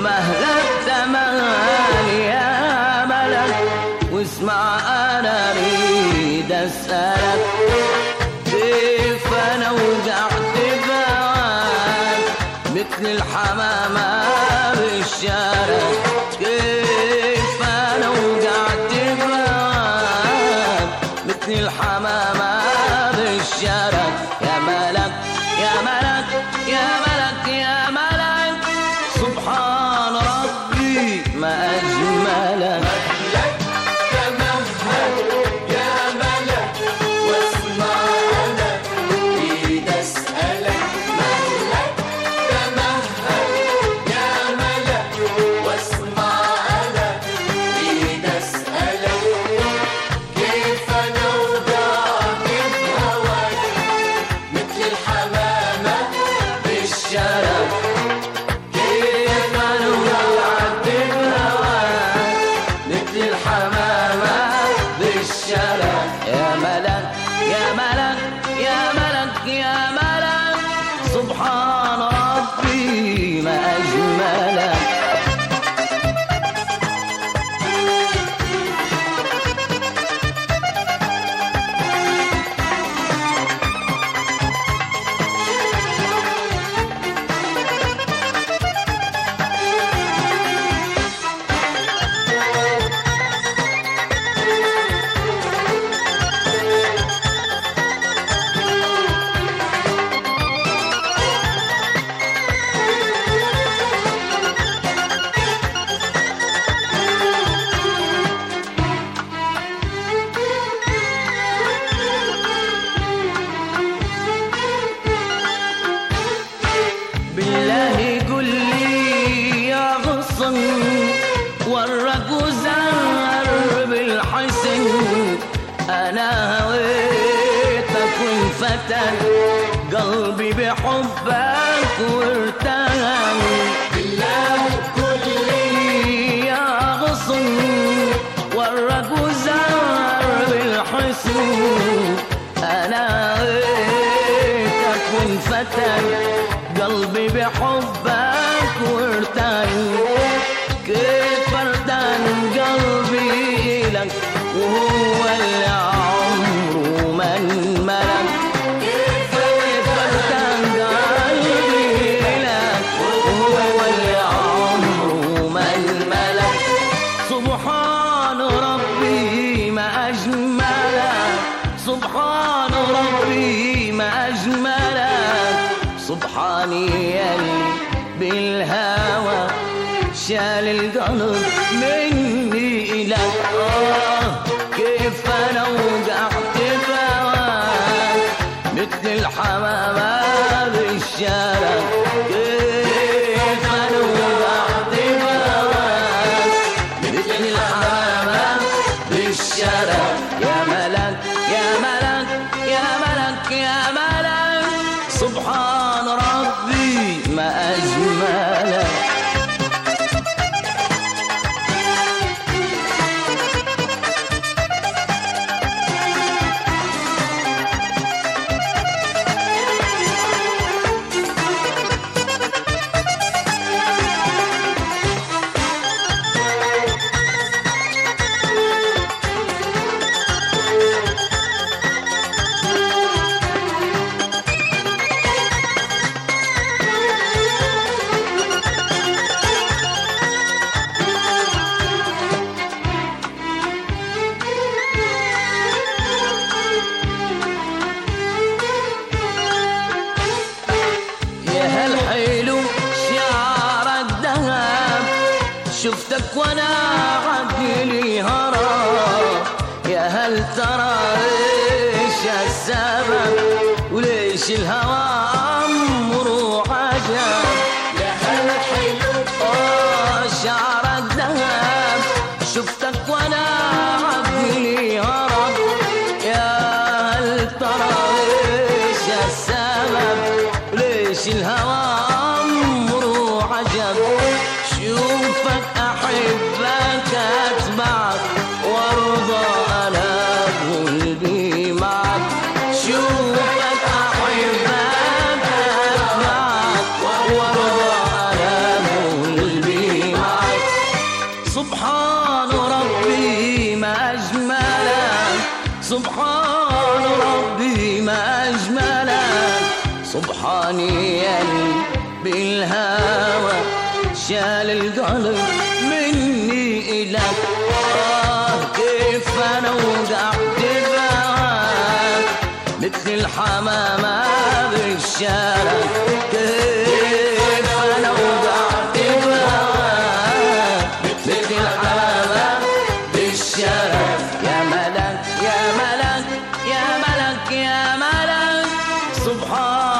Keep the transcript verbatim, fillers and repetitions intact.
مهلك زمان يا ملك، واسمع أنا أريد أسألك كيف أنا وقعت بهواك مثل الحمامة بالشارع، كيف أنا وقعت بهواك مثل الحمامة بالشارع. يا ملك يا ملك يا ملك يا ملك، سبحان ربي ما أجملك. يا ملك يا ملك يا ملك يا ملك، سبحان ربي ما أجملك. بالله قل لي يا غصن، ورق وزهر بالحسن، أنا هويتك وانفتن قلبي بحبك وارتهن. بالله قل لي يا غصن، ورق وزهر بالحسن، أنا هويتك وانفتن قلبي بحبك وارتن، كيف ارتن قلبي لك وهو اللي عمره ما انملك، كيف ارتن قلبي لك وهو اللي عمره ما انملك. سبحان ربي ما أجملك، سبحان ربي ما أجملك، سبحاني يلي بالهوى شال القلب مني إلك. آه كيف أنا وقعت بهواك مثل الحمامة بالشارع، كيف أنا وقعت بهواك مثل الحمامة بالشارع. يا ملك يا ملك يا ملك يا ملك، سبحان ربي ما أجملك. شفتك وانا عقلي هرب، يا هل ترى ايش السبب وليش الهوى امره عجب. يا هل حلو اه شعرك ذهب، شفتك وانا عقلي هرب، يا هل ترى ايش السبب وليش الهوى امره عجب. شوفك أحبك أتبعك وارضى أنا قلبي معك، شوفك أحبك أتبعك وارضى أنا قلبي راني بالهوى شال القلب مني إلك. آه كيف أنا وقعت بهواك مثل الحمامة بالشارع. كيف أنا وقعت بهواك مثل الحمامة بالشارع. يا ملك يا ملك يا ملك يا ملك سبحان